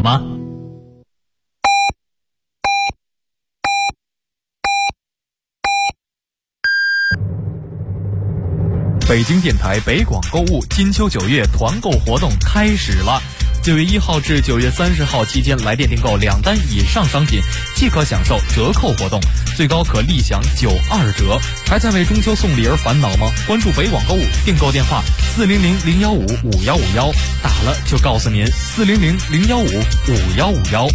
吗？北京电台北广购物金秋9月团购活动开始了。9月1号至9月30号期间，来电订购2单以上商品即可享受折扣活动，最高可立享92折。还在为中秋送礼而烦恼吗？关注北广购物，订购电话400-015-5151，打了就告诉您400-015-5151。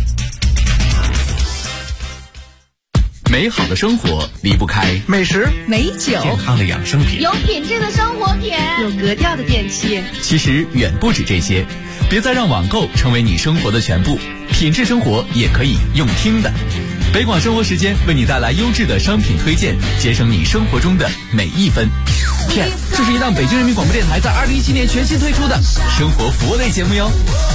美好的生活离不开美食、 美酒、 健康的养生品， 有品质的生活品， 有格调的电器。 其实远不止这些，别再让网购成为你生活的全部，品质生活也可以用听的。北广生活时间为你带来优质的商品推荐，节省你生活中的每一分。片，这是一档北京人民广播电台在2017年全新推出的生活服务类节目哟。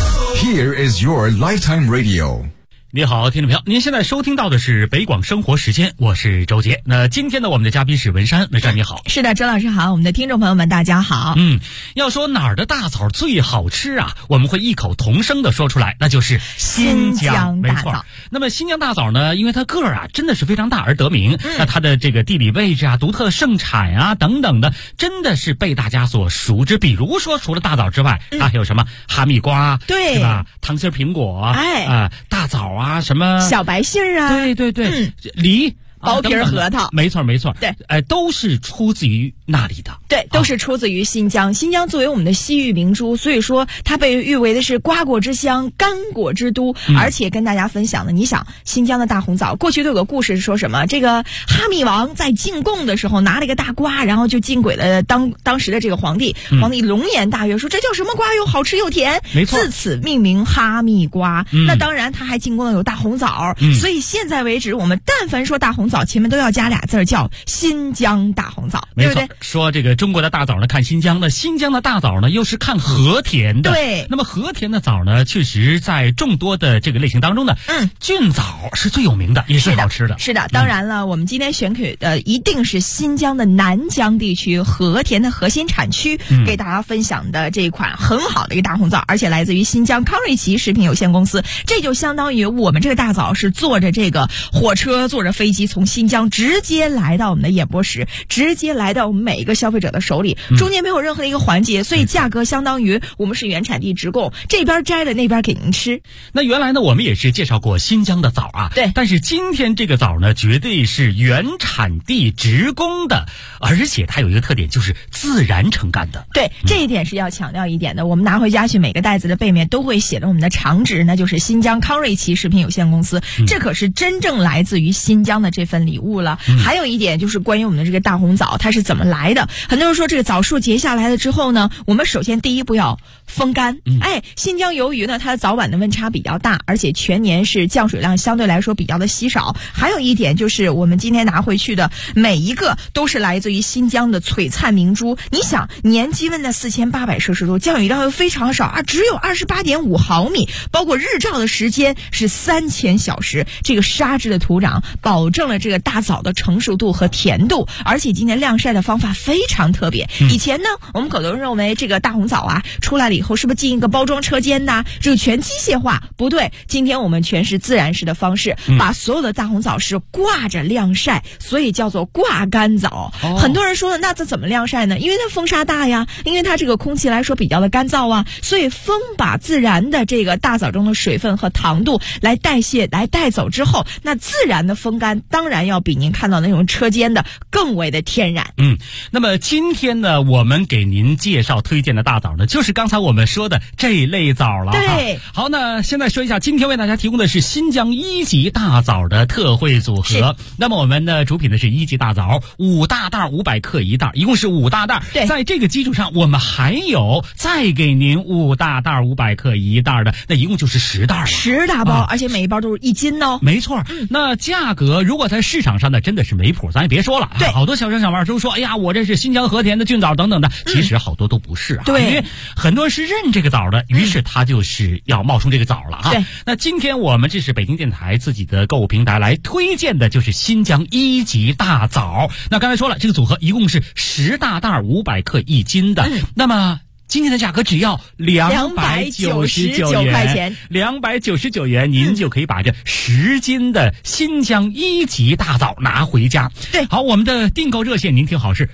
Here is your lifetime radio。 你好，听众朋友，您现在收听到的是北广生活时间，我是周杰。那今天呢，我们的嘉宾是文山，文山你好。 是的，周老师好，我们的听众朋友们大家好。 要说哪儿的大枣最好吃啊，我们会异口同声的说出来，那就是新疆大枣。那么新疆大枣呢，因为它个儿啊真的是非常大而得名，那它的这个地理位置啊、独特盛产啊等等的，真的是被大家所熟知。比如说，除了大枣之外，还有什么哈密瓜， 对， 是吧？糖心苹果，大枣啊，什么小白杏啊， 对，梨。 薄皮核桃， 没错， 对， 都是出自于那里的， 对，都是出自于新疆。新疆作为我们的西域明珠，所以说它被誉为的是瓜果之乡、干果之都。而且跟大家分享的，你想新疆的大红枣，过去都有个故事是说什么？这个哈密王在进贡的时候拿了一个大瓜，然后就进轨了当时的这个皇帝，皇帝龙颜大悦，说这叫什么瓜，又好吃又甜， 没错， 自此命名哈密瓜。那当然，他还进贡了有大红枣，所以现在为止，我们但凡说大红枣，前面都要加俩字叫新疆大红枣，对不对？ 说这个中国的大枣呢看新疆的，新疆的大枣呢又是看和田的。 对， 那么和田的枣呢，确实在众多的这个类型当中呢，菌枣是最有名的，也是好吃的。 是的，当然了，我们今天选取的一定是新疆的南疆地区和田的核心产区，给大家分享的这一款很好的一个大红枣，而且来自于新疆康瑞奇食品有限公司。这就相当于我们这个大枣是坐着这个火车、坐着飞机从新疆直接来到我们的演播室，直接来到我们每一个消费者的手里，中间没有任何的一个环节，所以价格相当于我们是原产地直供，这边摘了那边给您吃。 那原来呢，我们也是介绍过新疆的枣啊， 对， 但是今天这个枣呢，绝对是原产地直供的，而且它有一个特点，就是自然成干的。 对，这一点是要强调一点的。我们拿回家去，每个袋子的背面都会写着我们的厂址，那就是新疆康瑞奇食品有限公司，这可是真正来自于新疆的这份礼物了。还有一点就是关于我们的这个大红枣，它是怎么来的？很多人说这个枣树结下来了之后呢，我们首先第一步要风干。新疆由于呢它的早晚的温差比较大，而且全年是降水量相对来说比较的稀少。还有一点就是我们今天拿回去的每一个都是来自于新疆的璀璨明珠。你想年积温的4800摄氏度，降雨量又非常少啊，只有28.5毫米，包括日照的时间是3000小时。这个沙质的土壤保证了这个大枣的成熟度和甜度，而且今年晾晒的方法非常特别。以前呢，我们可能认为这个大红枣啊出来了以后是不是进一个包装车间呐，这个全机械化？不对，今天我们全是自然式的方式，把所有的大红枣是挂着晾晒，所以叫做挂干枣。很多人说那这怎么晾晒呢？因为它风沙大呀，因为它这个空气来说比较的干燥啊，所以风把自然的这个大枣中的水分和糖度来代谢来带走之后，那自然的风干当然要比您看到那种车间的更为的天然。 那么今天呢，我们给您介绍推荐的大枣呢，就是刚才我们说的这一类枣了。 对， 好，那现在说一下，今天为大家提供的是新疆1级大枣的特惠组合。那么我们的主品呢是1级大枣，5大袋500克一袋，一共是5大袋。 对， 在这个基础上，我们还有再给您5大袋500克一袋的，那一共就是10袋了 ，10大包，而且每一包都是1斤哦。 没错，那价格如果在市场上呢，真的是没谱，咱也别说了。 对， 好多小商小贩都说，哎呀，我这是新疆和田的菌枣等等的，其实好多都不是啊。 对， 因为很多人是认这个枣的，于是他就是要冒充这个枣了哈。 对， 那今天我们这是北京电台自己的购物平台来推荐的，就是新疆1级大枣。那刚才说了，这个组合一共是10大袋500克1斤的。那么今天的价格只要299 块钱 ，299元，您就可以把这10斤的新疆1级大枣拿回家。 对， 好，我们的订购热线您听好是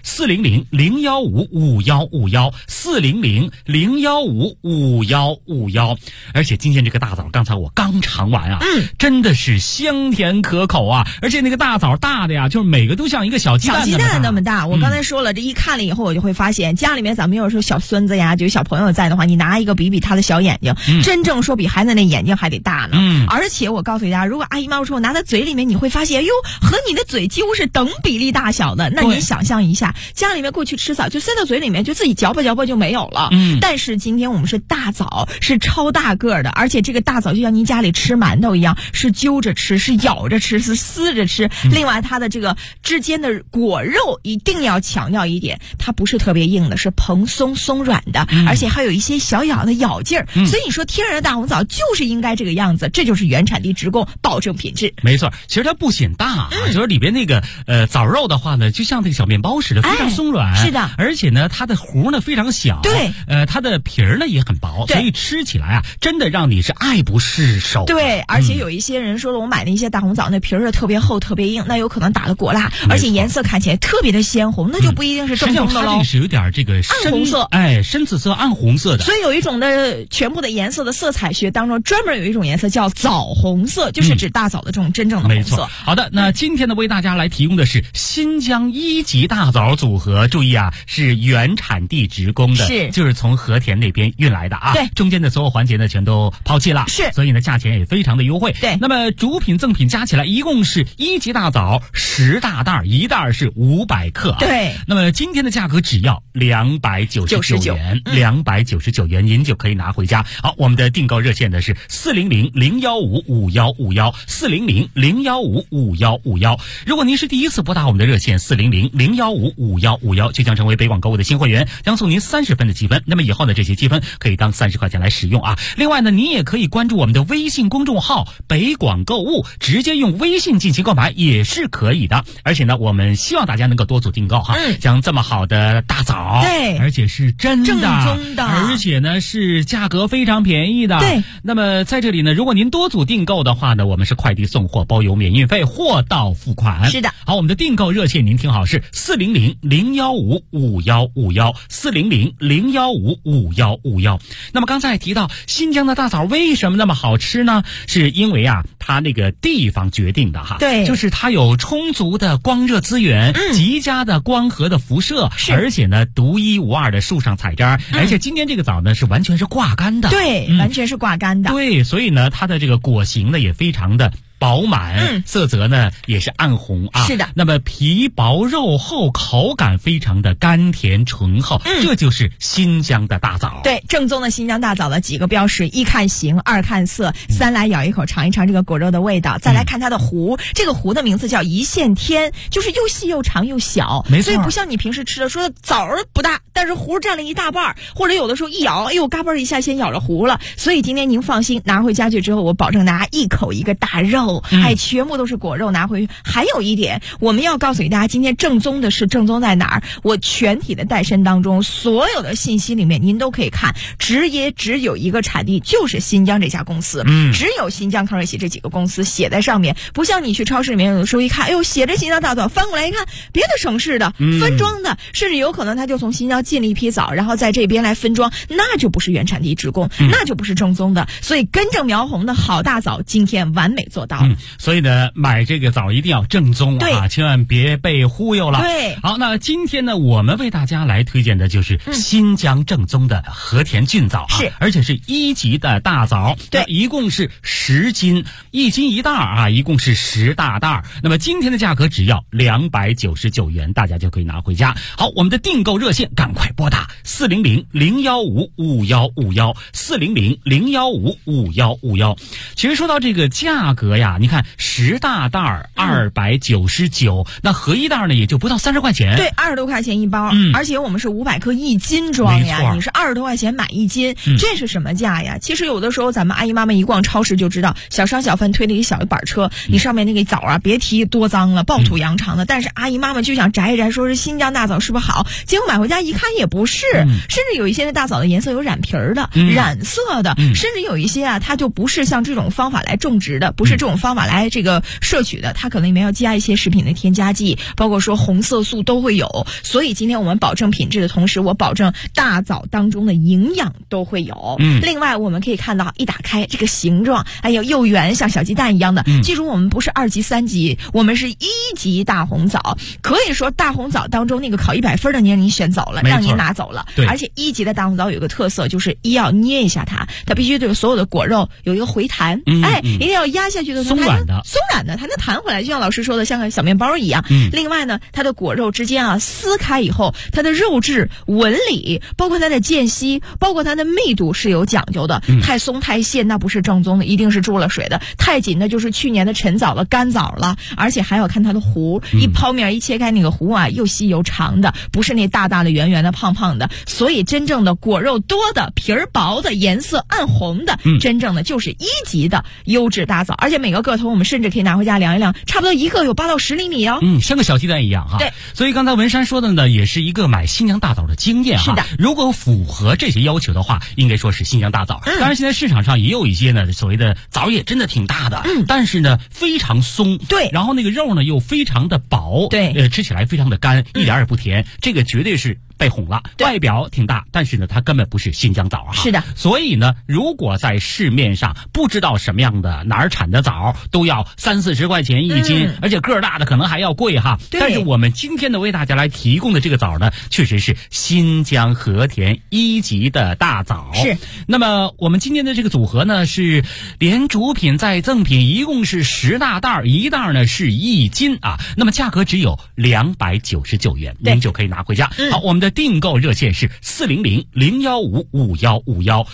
400-015-5151，400-015-5151。而且今天这个大枣，刚才我刚尝完啊，真的是香甜可口啊，而且那个大枣大的呀，就是每个都像一个小鸡蛋那么大。我刚才说了，这一看了以后，我就会发现家里面咱们有时候小孙子呀，就小朋友在的话，你拿一个比他的小眼睛，真正说比孩子那眼睛还得大呢。而且我告诉大家，如果阿姨妈妈说我拿在嘴里面，你会发现，哟，和你的嘴几乎是等比例大小的。那您想象一下，家里面过去吃枣，就塞到嘴里面，就自己嚼吧嚼吧就没有了。但是今天我们是大枣，是超大个的，而且这个大枣就像您家里吃馒头一样，是揪着吃，是咬着吃，是撕着吃。另外，它的这个之间的果肉一定要强调一点，它不是特别硬的，是蓬松松软的，而且还有一些小咬的咬劲儿。所以你说天然的大红枣就是应该这个样子，这就是原产地直供，保证品质。 没错，其实它不显大啊，就是里边那个枣肉的话呢，就像那个小面包似的，非常松软。 是的， 而且呢，它的核呢非常小。 对， 它的皮儿呢也很薄，所以吃起来啊，真的让你是爱不释手。 对，而且有一些人说了，我买的一些大红枣，那皮儿特别厚、特别硬，那有可能打了果蜡，而且颜色看起来特别的鲜红，那就不一定是正宗的喽。 它这是有点这个暗红色， 深紫色、暗红色的。 所以有一种的全部的颜色的色彩学当中，专门有一种颜色叫枣红色，就是指大枣的这种真正的红色。 没错。好的，那今天呢，为大家来提供的是新疆1级大枣组合，注意啊，是原产地直供的，就是从和田那边运来的啊。 对， 中间的所有环节呢，全都抛弃了，所以呢，价钱也非常的优惠。 对， 那么主品赠品加起来一共是1级大枣10大袋，一袋是500克啊。 对， 那么今天的价格只要299元，299元您就可以拿回家。好，我们的订购热线呢是400-015-5151，400-015-5151。如果您是第一次拨打我们的热线400-015-5151，就将成为北广购物的新会员，将送您30分的积分。那么以后呢，这些积分可以当30块钱来使用啊。另外呢，你也可以关注我们的微信公众号北广购物，直接用微信进行购买也是可以的。而且呢，我们希望大家能够多组订购哈，像这么好的大枣， 对， 而且是真的正宗的， 而且呢是价格非常便宜的。 对， 那么在这里呢，如果您多组订购的话呢，我们是快递送货包邮免运费，货到付款。 是的。 好，我们的订购热线您听好是400-015-5151，400-015-5151。那么刚才提到新疆的大枣为什么那么好吃呢？是因为啊，它那个地方决定的哈。 对， 就是它有充足的光热资源，极佳的光合的辐射，而且呢独一无二的树上采摘，而且今天这个枣呢是完全是挂干的。 对，完全是挂干的。 对，所以呢它的这个果形呢也非常的饱满，色泽呢也是暗红啊。 是的。 那么皮薄肉厚，口感非常的甘甜醇厚，这就是新疆的大枣。 对，正宗的新疆大枣的几个标识：一看形，二看色，三来咬一口尝一尝这个果肉的味道，再来看它的核。这个核的名字叫一线天，就是又细又长又小。 没错。 所以不像你平时吃的说枣不大，但是核占了一大半，或者有的时候一咬，哎呦嘎嘣一下先咬着核了。所以今天您放心，拿回家去之后，我保证大家一口一个大肉。全部都是果肉拿回去。还有一点，我们要告诉给大家，今天正宗的是正宗在哪儿？我全体的带身当中，所有的信息里面您都可以看，只有一个产地，就是新疆这家公司。只有新疆康瑞喜这几个公司写在上面，不像你去超市里面有的时候一看，哎呦，写着新疆大枣，翻过来一看，别的省市的分装的，甚至有可能他就从新疆进了一批枣，然后在这边来分装，那就不是原产地直供，那就不是正宗的。所以根正苗红的好大枣，今天完美做到了。 所以呢，买这个枣一定要正宗啊，千万别被忽悠了。 对， 好，那今天呢，我们为大家来推荐的就是新疆正宗的和田菌枣啊，而且是1级的大枣。 对， 一共是10斤，1斤1袋啊，一共是10大袋。那么今天的价格只要299元，大家就可以拿回家。好，我们的订购热线赶快拨打400-015-5151，400-015-5151。其实说到这个价格呀， 呀，你看10大袋299，那合一袋呢也就不到30块钱。 对，20多块钱一包，而且我们是500克1斤装呀，你是20多块钱买1斤，这是什么价呀？其实有的时候咱们阿姨妈妈一逛超市就知道，小商小贩推了一小板车，你上面那个枣啊，别提多脏了，暴土扬长的。但是阿姨妈妈就想摘一摘，说是新疆大枣是不是好？结果买回家一看也不是，甚至有一些大枣的颜色有染皮儿的、染色的，甚至有一些啊，它就不是像这种方法来种植的，不是这种方法来这个摄取的，它可能里面要加一些食品的添加剂，包括说红色素都会有。所以今天我们保证品质的同时，我保证大枣当中的营养都会有。另外我们可以看到一打开这个形状，哎呦又圆像小鸡蛋一样的。记住我们不是2级3级，我们是1级大红枣。可以说大红枣当中那个考100分的您选走了，让您拿走了。而且1级的大红枣有个特色，就是要捏一下它必须对所有的果肉有一个回弹，一定要压下去的松软的， 它能弹回来，就像老师说的像个小面包一样。另外呢，它的果肉之间啊撕开以后，它的肉质纹理包括它的间隙包括它的密度是有讲究的。太松太细那不是正宗的，一定是注了水的，太紧的就是去年的陈枣了干枣了。而且还要看它的核，一剖面一切开那个核啊又细又长的，不是那大大的圆圆的胖胖的。所以真正的果肉多的皮儿薄的颜色暗红的，真正的就是1级的优质大枣。而且每个个头我们甚至可以拿回家量一量，差不多一个有8到10厘米哦。 像个小鸡蛋一样哈。 对， 所以刚才文山说的呢，也是一个买新疆大枣的经验哈。 是的， 如果符合这些要求的话，应该说是新疆大枣。当然现在市场上也有一些呢所谓的枣也真的挺大的，但是呢非常松， 对， 然后那个肉呢又非常的薄， 对， 吃起来非常的干，一点也不甜，这个绝对是被哄了。外表挺大，但是呢它根本不是新疆枣啊。 是的， 所以呢如果在市面上不知道什么样的哪儿产的枣都要30-40块钱1斤，而且个儿大的可能还要贵哈。但是我们今天呢为大家来提供的这个枣呢，确实是新疆和田1级的大枣。 是。 那么我们今天的这个组合呢是连主品再赠品，一共是10大袋，一袋呢是1斤啊。那么价格只有299元，您就可以拿回家。好，我们的订购热线是400-015-5151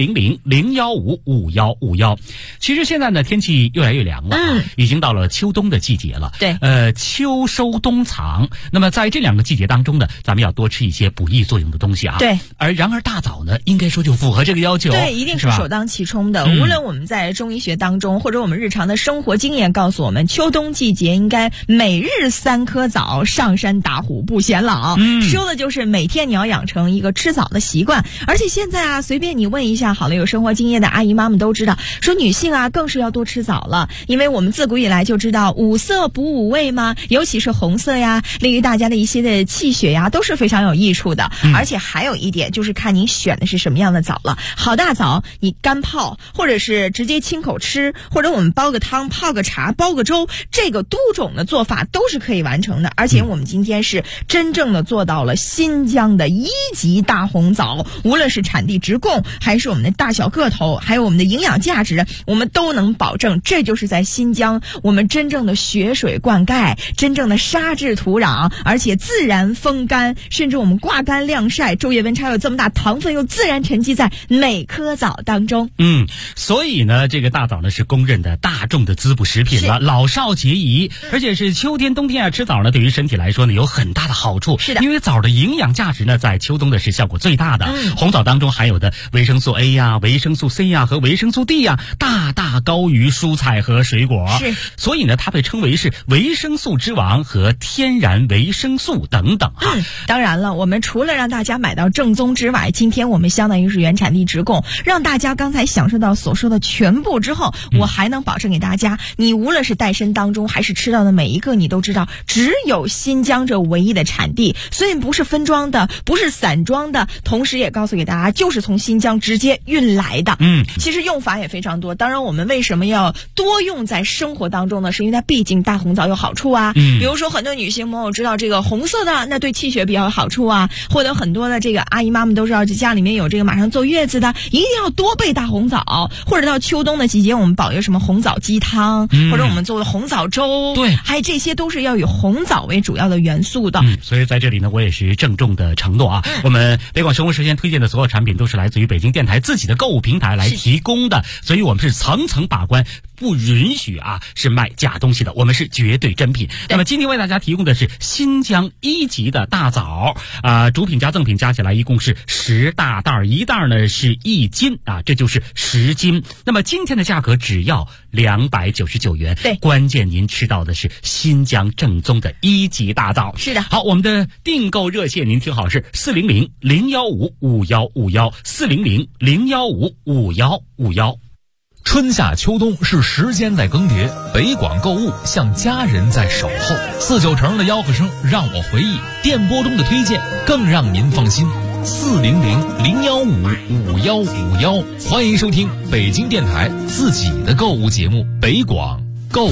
400-015-5151。其实现在呢天气越来越凉了，已经到了秋冬的季节了。 对， 秋收冬藏。那么在这2个季节当中呢，咱们要多吃一些补益作用的东西啊。 对。 然而大枣呢，应该说就符合这个要求。 对，一定是首当其冲的。无论我们在中医学当中，或者我们日常的生活经验告诉我们，秋冬季节应该每日3颗枣，上山打虎不显老。说的就是每天你要养成一个吃枣的习惯。而且现在啊，随便你问一下好了有生活经验的阿姨妈们都知道，说女性啊更是要多吃枣了，因为我们自古以来就知道五色补五味嘛，尤其是红色呀，利于大家的一些的气血呀，都是非常有益处的。而且还有一点就是看你选的是什么样的枣了。好大枣你干泡，或者是直接亲口吃，或者我们煲个汤泡个茶煲个粥，这个多种的做法都是可以完成的。而且我们今天是真正的做到了新疆的1级大红枣，无论是产地直供还是我们的大小个头，还有我们的营养价值，我们都能保证。这就是在新疆我们真正的雪水灌溉，真正的沙质土壤，而且自然风干，甚至我们挂干晾晒，昼夜温差有这么大，糖分又自然沉积在每颗枣当中。 所以呢这个大枣呢是公认的大众的滋补食品了，老少皆宜。而且是秋天冬天啊吃枣呢，对于身体来说呢有很大的好处。 是的， 因为枣的营养价值呢在秋冬的是效果最大的。红枣当中含有的维生素 A 呀、维生素 C 呀和维生素 D 呀，大大高于蔬菜和水果。 是， 所以呢它被称为是维生素之王和天然维生素等等啊。 当然了，我们除了让大家买到正宗之外，今天我们相当于是原产地直供，让大家刚才享受到所说的全部之后，我还能保证给大家，你无论是带身当中还是吃到的每一个，你都知道只有新疆这唯一的产地，所以不是分装的，不是散装的，同时也告诉给大家就是从新疆直接运来的。其实用法也非常多。当然我们为什么要多用在生活当中呢？是因为它毕竟大红枣有好处啊。比如说很多女性朋友知道这个红色的那对气血比较有好处啊，或者很多的这个阿姨妈们都知道这家里面有这个马上坐月子的，一定要多备大红枣。或者到秋冬的季节我们保留什么红枣鸡汤，或者我们做的红枣粥， 对， 还有这些都是要以红枣为主要的元素的。 所以在这里呢我也是郑重重的承诺啊。我们北广生活时间推荐的所有产品都是来自于北京电台自己的购物平台来提供的，所以我们是层层把关，不允许是卖假东西的，我们是绝对真品。那么今天为大家提供的是新疆1级的大枣主品加赠品加起来一共是10大袋，一袋呢是1斤这就是10斤。那么今天的价格只要299元， 对， 关键您吃到的是新疆正宗的1级大枣。 是的。 好，我们的订购热线您听好，是400-015-5151，400-015-5151。 春夏秋冬是时间在更迭，北广购物像家人在守候。49成的吆喝声让我回忆，电波中的推荐更让您放心。400-015-5151，欢迎收听北京电台自己的购物节目《北广购物》。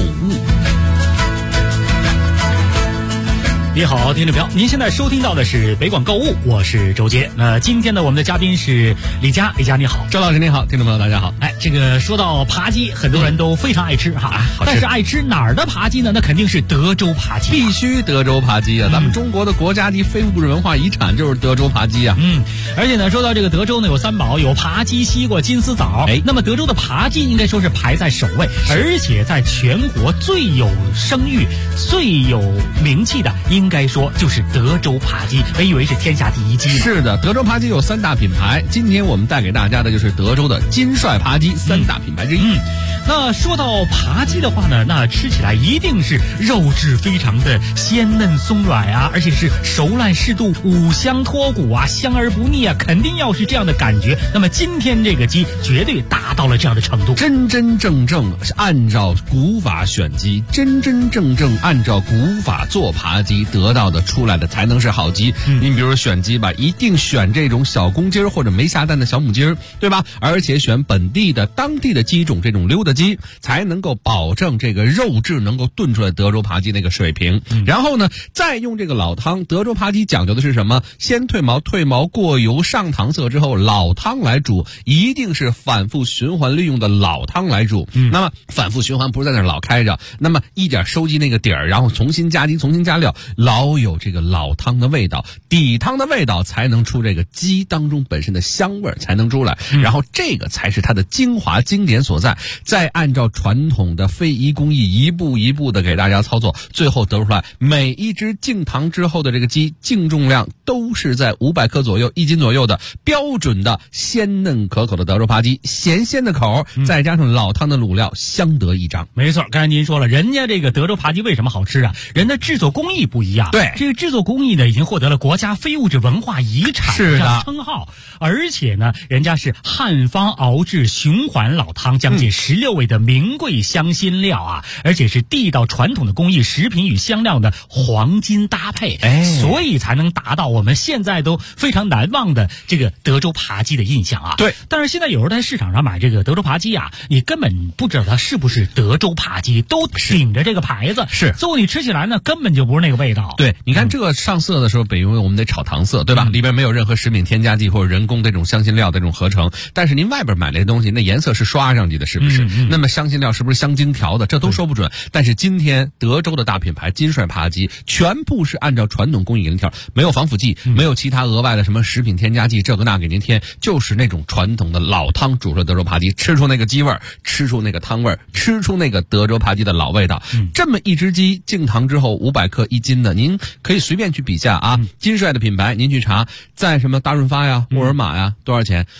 你好，听众朋友，您现在收听到的是北广购物，我是周杰。今天呢，我们的嘉宾是李佳，李佳你好。 周老师你好，听众朋友大家好。 这个说到扒鸡，很多人都非常爱吃好吃。但是爱吃哪儿的扒鸡呢？那肯定是德州扒鸡， 必须德州扒鸡啊！咱们中国的国家级非物质文化遗产就是德州扒鸡啊。 而且呢，说到这个德州呢，有3宝，有扒鸡、西瓜、金丝枣。那么德州的扒鸡应该说是排在首位，而且在全国最有声誉、最有名气的，应该说就是德州扒鸡，别以为是天下第一鸡。 是的，德州扒鸡有3大品牌，今天我们带给大家的就是德州的金帅扒鸡3大品牌之一。 那说到扒鸡的话呢，那吃起来一定是肉质非常的鲜嫩松软而且是熟烂适度，五香脱骨香而不腻肯定要是这样的感觉。那么今天这个鸡绝对达到了这样的程度， 真真正正按照古法选鸡，真真正正按照古法做扒鸡，得到的出来的才能是好鸡。你比如选鸡吧，一定选这种小公鸡或者没下蛋的小母鸡，对吧？而且选本地的当地的鸡种，这种溜达鸡，才能够保证这个肉质能够炖出来德州扒鸡那个水平。然后呢，再用这个老汤，德州扒鸡讲究的是什么？先退毛，退毛过油上糖色之后，老汤来煮，一定是反复循环利用的老汤来煮。那么反复循环不是在那老开着，那么一点收集那个底儿，然后重新加鸡，重新加料，老有这个老汤的味道，底汤的味道才能出这个鸡当中本身的香味才能出来。然后这个才是它的精华经典所在。再按照传统的非遗工艺一步一步的给大家操作，最后得出来每一只净糖之后的这个鸡净重量都是在500克左右，1斤左右的标准的鲜嫩可口的德州扒鸡，咸鲜的口再加上老汤的卤料，相得益彰。 没错，刚才您说了，人家这个德州扒鸡为什么好吃人的制作工艺不一样。 对， 这个制作工艺呢已经获得了国家非物质文化遗产这样称号，而且呢人家是汉方熬制循环老汤，将近16味的名贵香辛料而且是地道传统的工艺，食品与香料的黄金搭配，所以才能达到我们现在都非常难忘的这个德州扒鸡的印象对， 但是现在有时候在市场上买这个德州扒鸡你根本不知道它是不是德州扒鸡，都顶着这个牌子， 是， 最后你吃起来呢根本就不是那个味道。 对，你看这个上色的时候，北因为我们得炒糖色，对吧？里边没有任何食品添加剂或者人工的这种香辛料的这种合成，但是您外边买那东西，那颜色是刷上去的，是不是？那么香辛料是不是香精调的？这都说不准。但是今天德州的大品牌金帅扒鸡，全部是按照传统工艺给您调，没有防腐剂，没有其他额外的什么食品添加剂，这个那给您添，就是那种传统的老汤煮出的德州扒鸡，吃出那个鸡味，吃出那个汤味，吃出那个德州扒鸡的老味道。这么一只鸡净糖之后500克1斤的，您可以随便去比价金帅的品牌您去查，在什么大润发呀、沃尔玛呀，多少钱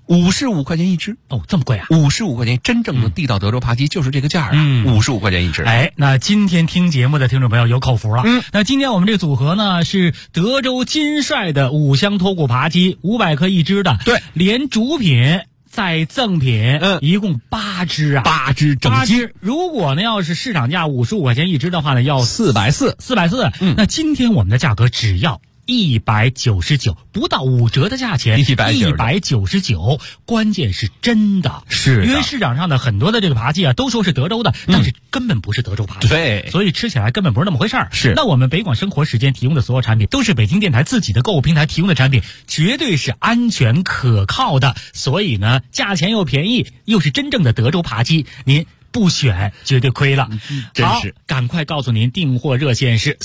？55块钱一只。 这么贵 ？55块钱，真正的地道德州扒鸡就是这个价55块钱一只。 那今天听节目的听众朋友有口福了。那今天我们这个组合呢是德州金帅的五香脱骨扒鸡，500克一只的。 对， 连主品再赠品，一共8只 8只整鸡。 如果呢要是市场价55块钱一只的话呢，要440。那今天我们的价格只要199，不到5折的价钱，199，关键是真的， 是因为市场上的很多的这个扒鸡都说是德州的，但是根本不是德州扒鸡， 对， 所以吃起来根本不是那么回事儿。 是， 那我们北广生活时间提供的所有产品都是北京电台自己的购物平台提供的产品，绝对是安全可靠的，所以呢，价钱又便宜，又是真正的德州扒鸡，您不选绝对亏了。 真是， 赶快告诉您，订货热线是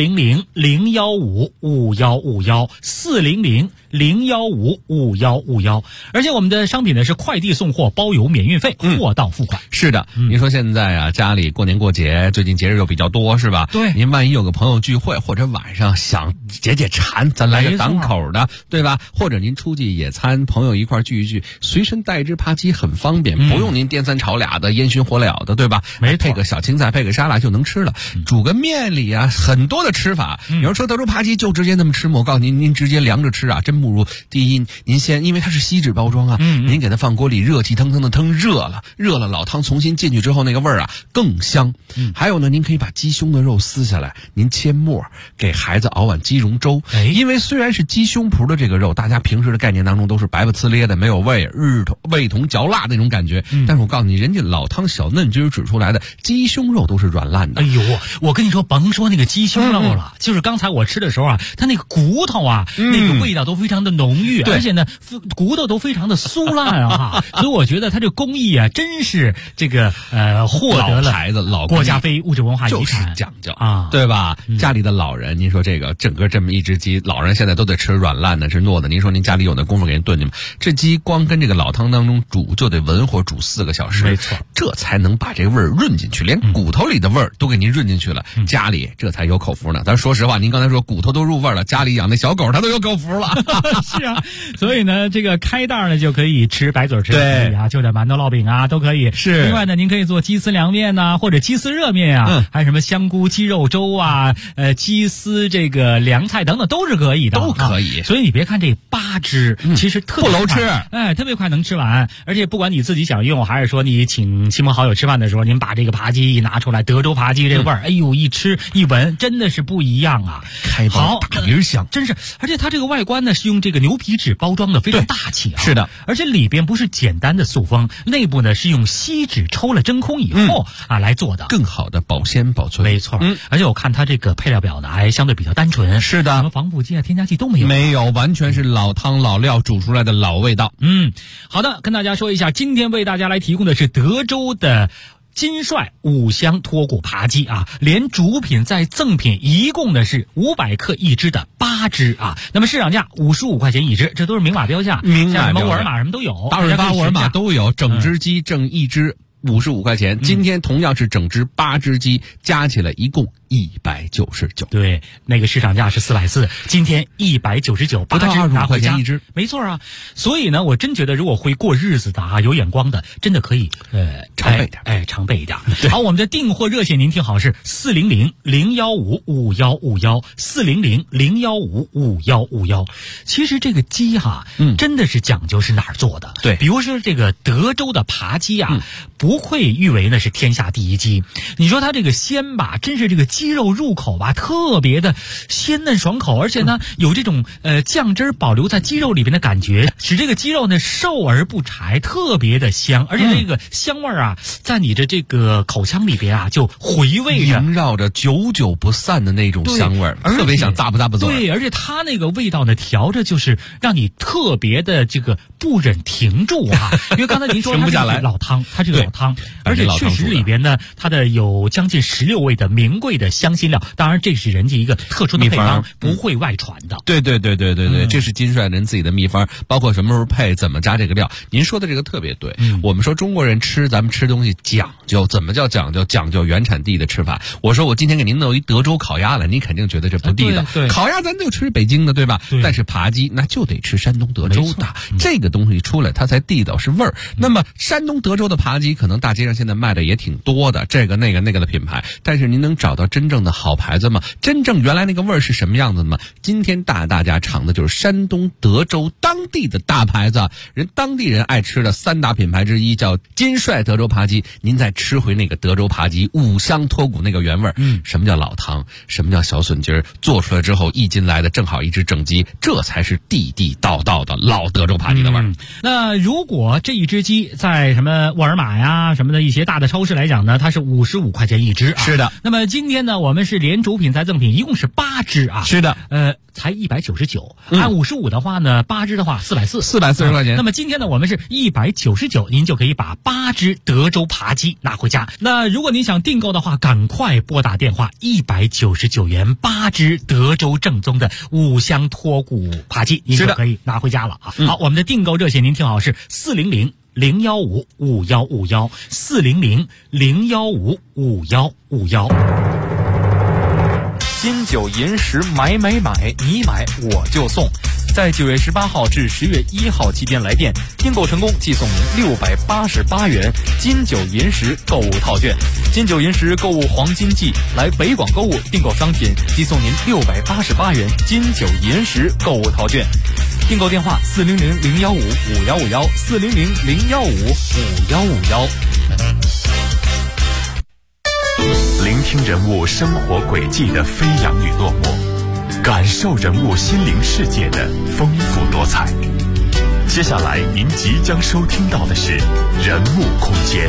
400-015-5151，400-015-5151。而且我们的商品呢是快递送货，包邮免运费，货到付款。 是的，您说现在啊，家里过年过节，最近节日又比较多，是吧？ 对， 您万一有个朋友聚会，或者晚上想解解馋，咱来个档口的，对吧？或者您出去野餐，朋友一块聚一聚，随身带一只扒鸡很方便，不用您颠三炒俩的、烟熏火燎的，对吧？ 没错， 配个小青菜，配个沙拉就能吃了。煮个面里啊，很多的吃法。有人说德州扒鸡就直接那么吃吗？我告诉您，您直接凉着吃啊，真不如。第一，您先，因为它是锡纸包装啊，您给它放锅里热气腾腾的腾热了，老汤重新进去之后，那个味儿啊更香。还有呢，您可以把鸡胸的肉撕下来，您切末，给孩子熬碗鸡蓉粥。因为虽然是鸡胸脯的这个肉，大家平时的概念当中都是白不呲咧的，没有味，味同嚼蜡那种感觉。但是我告诉你，人家老汤小嫩汁指出来的鸡胸肉都是软烂的。 哎呦，我跟你说，甭说那个鸡胸肉了，就是刚才我吃的时候啊，它那个骨头啊，那个味道都非常的浓郁，而且呢，骨头都非常的酥烂啊。所以我觉得它这工艺啊，真是这个获得了牌子老国家非物质文化遗产， 就是讲究啊， 对吧？家里的老人，您说这个整个这么一只鸡，老人现在都得吃软烂的，吃糯的。您说您家里有那功夫给人炖去吗？这鸡光跟这个老汤当中煮，就得文火煮4个小时， 没错， 这才能把这个味儿润进去，连骨头里的味儿都给您润进去了，家里这才有口福呢。咱说实话，您刚才说骨头都入味了，家里养那小狗它都有口福了。 是啊，所以呢，这个开袋呢就可以吃，白嘴吃可以啊，就点馒头烙饼啊都可以。 是， 另外呢，您可以做鸡丝凉面呐，或者鸡丝热面啊，还有什么香菇鸡肉粥啊，鸡丝这个凉菜等等都是可以的， 都可以。 所以你别看这8只，其实特别不楼吃， 特别快能吃完。而且不管你自己想用，还是说你请亲朋好友吃饭的时候，您把这个扒鸡一拿出来，德州扒鸡这个味儿，哎呦，一吃一闻真的是不一样啊！ 开包大名香， 真是。而且它这个外观呢是用这个牛皮纸包装的，非常大气啊。 是的， 而且里边不是简单的塑封，内部呢是用锡纸抽了真空以后来做的， 更好的保鲜保存。 没错，而且我看它这个配料表呢还相对比较单纯， 是的， 什么防腐剂啊、添加剂都没有， 没有，完全是老汤老料煮出来的老味道。 好的，跟大家说一下，今天为大家来提供的是德州的金帅5香脱骨扒鸡啊，连主品再赠品，一共呢是500克一只的8只啊。那么市场价55块钱一只，这都是明码标价，像什么沃尔玛什么都有， 大润发、沃尔玛都有，整只鸡挣一只55块钱。今天同样是整只8只鸡，加起来一共199。 对，那个市场价是440，今天199， 不到25块钱一只， 没错啊。所以呢，我真觉得如果会过日子的啊，有眼光的，真的可以常备点， 常备一点。好，我们的订货热线您听好是400-015-5151，400-015-5151。其实这个鸡真的是讲究是哪儿做的。 对， 比如说这个德州的扒鸡啊，不愧誉为呢是天下第一鸡。你说它这个鲜吧，真是这个鸡肉入口吧，特别的鲜嫩爽口，而且呢有这种酱汁保留在鸡肉里边的感觉，使这个鸡肉呢瘦而不柴，特别的香，而且这个香味啊，在你的这个口腔里边啊，就回味着， 萦绕着，久久不散的那种香味儿，特别想咂吧咂吧嘴。 对，而且它那个味道呢，调着就是让你特别的这个不忍停住啊，因为刚才您说它这个老汤，它这个老汤，而且确实里边呢，它的有将近16味的名贵的香辛料，当然这是人家一个特殊的配方，不会外传的。 对，这是金帅人自己的秘方，包括什么时候配，怎么加这个料。您说的这个特别对，我们说中国人咱们吃东西讲究，怎么叫讲究？讲究原产地的吃法。我说我今天给您弄一德州烤鸭来，您肯定觉得这不地道。烤鸭咱就吃北京的，对吧？但是扒鸡那就得吃山东德州的，这个东西出来它才地道是味儿。那么山东德州的扒鸡，可能大街上现在卖的也挺多的，这个那个的品牌，但是您能找到真正的好牌子吗？真正原来那个味儿是什么样子的吗？今天大家尝的就是山东德州当地的大牌子，当地人爱吃的3大品牌之一叫金帅德州扒鸡，您再吃回那个个德州扒鸡五香脱骨那个原味儿。什么叫老汤？什么叫小笋筋儿？做出来之后1斤来的正好1只整鸡，这才是地地道道的老德州扒鸡的味儿。 那如果这一只鸡在什么沃尔玛呀什么的一些大的超市来讲呢，它是55块钱一只啊。 是的。 那么今天呢，我们是连主品再赠品，一共是8只啊。 是的。 才199，按55的话呢，8只的话440 块钱。 那么今天呢，我们是199，您就可以把8只德州扒鸡拿回家。那如果您想订购的话，赶快拨打电话，199元8只德州正宗的五香脱骨扒鸡，您就可以拿回家了啊。好，我们的订购热线您听好，是400-015-5151，400-015-5151。 金九银十买，你买我就送。在9月18号至10月1号期间来电订购成功，即送您688元金九银十购物套券。金九银十购物黄金季，来北广购物订购商品即送您688元金九银十购物套券。订购电话400-015-5151，400-015-5151。 聆听人物生活轨迹的飞扬与落寞，感受人物心灵世界的丰富多彩。接下来您即将收听到的是人物空间。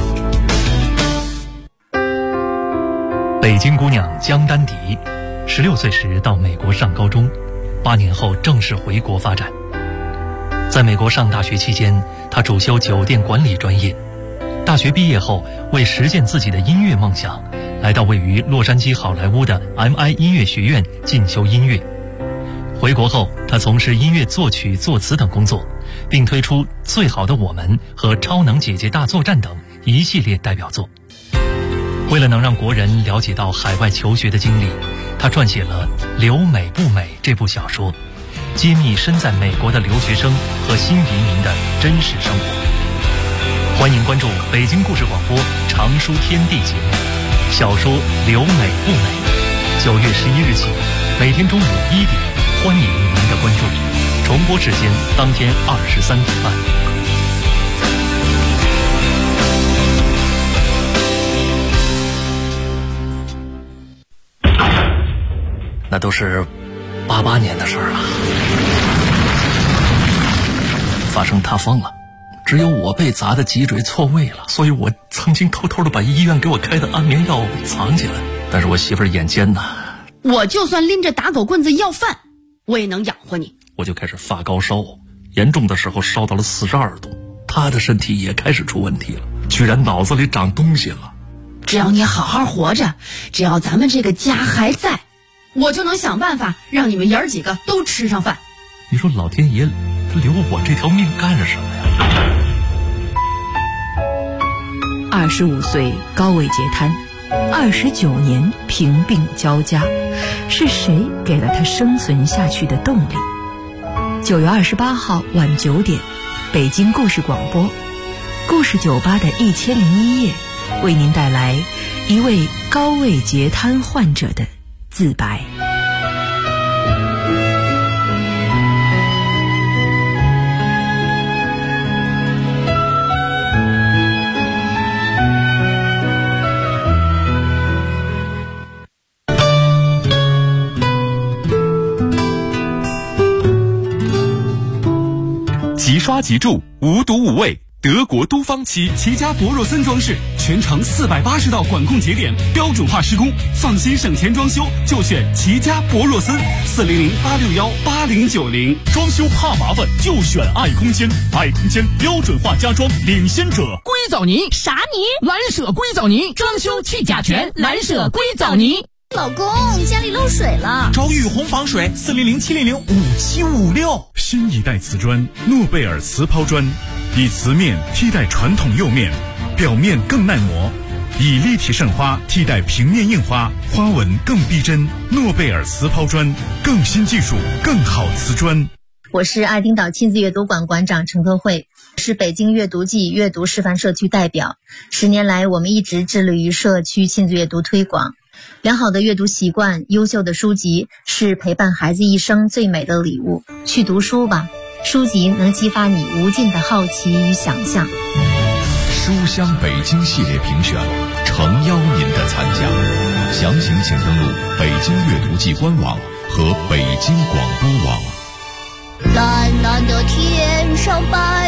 北京姑娘江丹迪，16岁时到美国上高中，8年后正式回国发展。在美国上大学期间，她主修酒店管理专业。大学毕业后，为实现自己的音乐梦想，来到位于洛杉矶好莱坞的 MI 音乐学院进修音乐。回国后，他从事音乐作曲、作词等工作，并推出《最好的我们》和《超能姐姐大作战》等一系列代表作。为了能让国人了解到海外求学的经历，他撰写了《留美不美》这部小说，揭秘身在美国的留学生和新移民的真实生活。欢迎关注北京故事广播常书天地节目小说《留美不美》，9月11日起，每天中午1点，欢迎您的关注。重播时间当天23点半。那都是88年的事儿了，发生塌方了。只有我被砸的脊椎错位了，所以我曾经偷偷的把医院给我开的安眠药藏起来。但是我媳妇儿眼尖呐， 我就算拎着打狗棍子要饭，我也能养活你。 我就开始发高烧，严重的时候烧到了42度。她的身体也开始出问题了，居然脑子里长东西了。 只要你好好活着，只要咱们这个家还在，我就能想办法让你们爷儿几个都吃上饭。 你说老天爷他留我这条命干什么呀 ？25岁高位截瘫，29年贫病交加，是谁给了他生存下去的动力？9月28号晚9点，北京故事广播，故事酒吧的1001夜，为您带来一位高位截瘫患者的自白。 即刷即住，无毒无味，德国都芳漆， 齐家博若森装饰，全程480道管控节点，标准化施工，放心省钱装修就选齐家博若森，400-861-8090。 装修怕麻烦就选爱空间，爱空间标准化家装领先者。 硅藻泥啥泥？蓝舍硅藻泥，装修去甲醛，蓝舍硅藻泥。 老公，家里漏水了， 找雨虹防水，400-700-5756。 新一代瓷砖诺贝尔瓷抛砖，以瓷面替代传统釉面，表面更耐磨，以立体渗花替代平面印花，花纹更逼真。诺贝尔瓷抛砖，更新技术，更好瓷砖。 我是爱丁岛亲子阅读馆馆长陈科慧，是北京阅读季阅读示范社区代表。10年来，我们一直致力于社区亲子阅读推广。良好的阅读习惯，优秀的书籍是陪伴孩子一生最美的礼物。去读书吧，书籍能激发你无尽的好奇与想象。 书香北京系列评选，诚邀您的参加。详情请登录北京阅读季官网和北京广播网。 蓝蓝的天上白